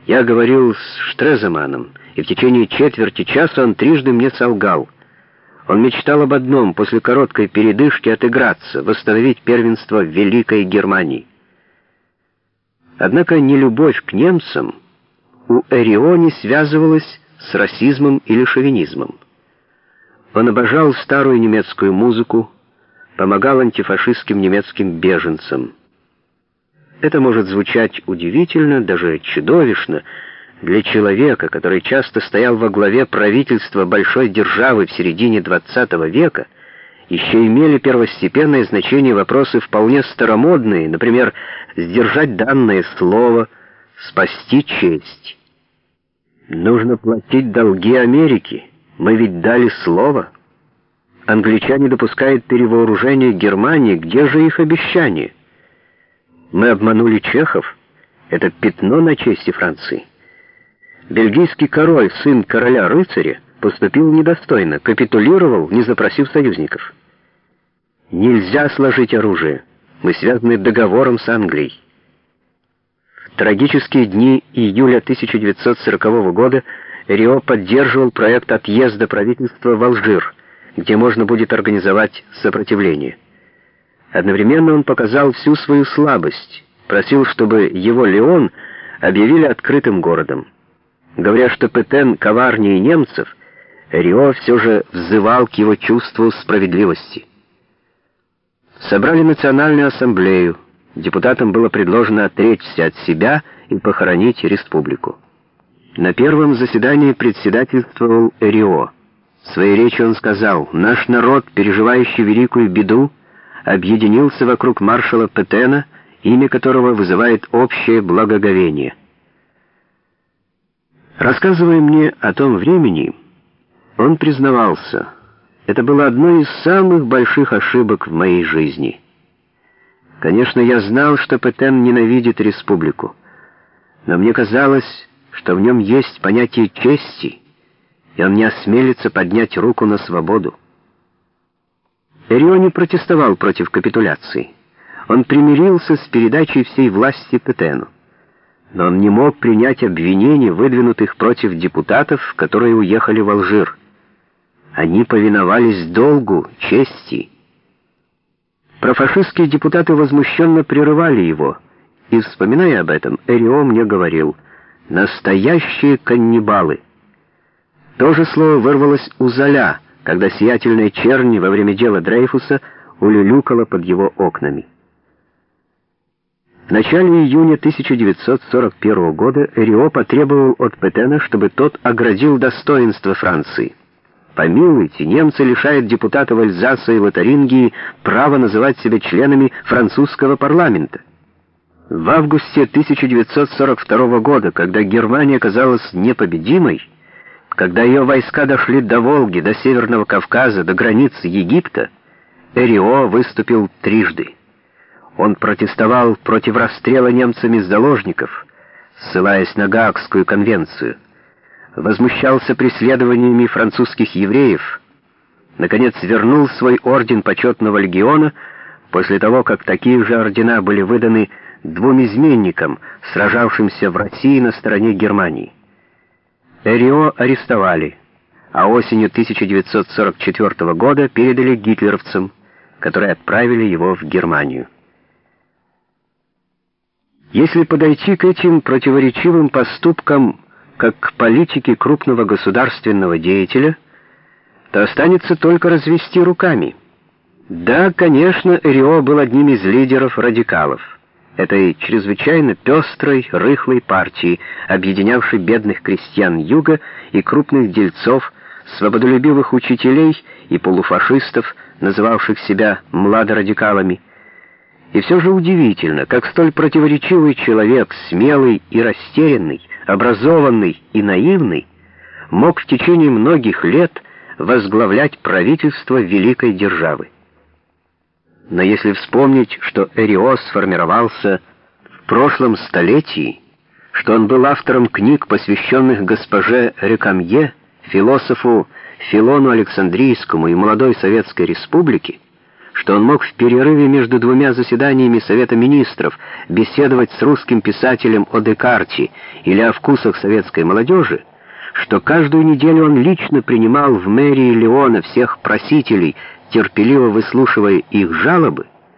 Я говорил с Штреземаном, и в течение четверти часа он трижды мне солгал. Он мечтал об одном — после короткой передышки отыграться, восстановить первенство в Великой Германии. Однако нелюбовь к немцам у Эррио не связывалась с расизмом или шовинизмом. Он обожал старую немецкую музыку, помогал антифашистским немецким беженцам. Это может звучать удивительно, даже чудовищно для человека, который часто стоял во главе правительства большой державы в середине XX века. Еще имели первостепенное значение вопросы вполне старомодные, например, сдержать данное слово, спасти честь. Нужно платить долги Америки, мы ведь дали слово. Англичане допускают перевооружение Германии, где же их обещания? Мы обманули чехов, это пятно на чести Франции. Бельгийский король, сын короля-рыцаря, поступил недостойно, капитулировал, не запросив союзников. Нельзя сложить оружие, мы связаны договором с Англией. В трагические дни июля 1940 года Эррио поддерживал проект отъезда правительства в Алжир, где можно будет организовать сопротивление. Одновременно он показал всю свою слабость, просил, чтобы его Лион объявили открытым городом. Говоря, что Петен коварнее немцев, Эррио все же взывал к его чувству справедливости. Собрали национальную ассамблею. Депутатам было предложено отречься от себя и похоронить республику. На первом заседании председательствовал Эррио. В своей речи он сказал: «Наш народ, переживающий великую беду, объединился вокруг маршала Петена, имя которого вызывает общее благоговение». Рассказывая мне о том времени, он признавался: это было одной из самых больших ошибок в моей жизни. Конечно, я знал, что Петен ненавидит республику, но мне казалось, что в нем есть понятие чести, и он не осмелится поднять руку на свободу. Эррио не протестовал против капитуляции. Он примирился с передачей всей власти Петену. Но он не мог принять обвинений, выдвинутых против депутатов, которые уехали в Алжир. Они повиновались долгу, чести. Профашистские депутаты возмущенно прерывали его, и, вспоминая об этом, Эррио мне говорил: «Настоящие каннибалы». То же слово вырвалось у Золя, когда сиятельная чернь во время дела Дрейфуса улюлюкала под его окнами. В начале июня 1941 года Эррио потребовал от Петена, чтобы тот оградил достоинство Франции. Помилуйте, немцы лишают депутатов Эльзаса и Лотарингии права называть себя членами французского парламента. В августе 1942 года, когда Германия казалась непобедимой, когда ее войска дошли до Волги, до Северного Кавказа, до границ Египта, Эррио выступил трижды. Он протестовал против расстрела немцами заложников, ссылаясь на Гаагскую конвенцию, возмущался преследованиями французских евреев, наконец вернул свой орден почетного легиона после того, как такие же ордена были выданы двум изменникам, сражавшимся в России на стороне Германии. Эррио арестовали, а осенью 1944 года передали гитлеровцам, которые отправили его в Германию. Если подойти к этим противоречивым поступкам как к политике крупного государственного деятеля, то останется только развести руками. Да, конечно, Эррио был одним из лидеров радикалов, этой чрезвычайно пестрой, рыхлой партии, объединявшей бедных крестьян Юга и крупных дельцов, свободолюбивых учителей и полуфашистов, называвших себя младорадикалами. И все же удивительно, как столь противоречивый человек, смелый и растерянный, образованный и наивный, мог в течение многих лет возглавлять правительство великой державы. Но если вспомнить, что Эррио сформировался в прошлом столетии, что он был автором книг, посвященных госпоже Рекамье, философу Филону Александрийскому и молодой Советской Республике, что он мог в перерыве между двумя заседаниями Совета Министров беседовать с русским писателем о Декарте или о вкусах советской молодежи, что каждую неделю он лично принимал в мэрии Леона всех просителей, терпеливо выслушивая их жалобы,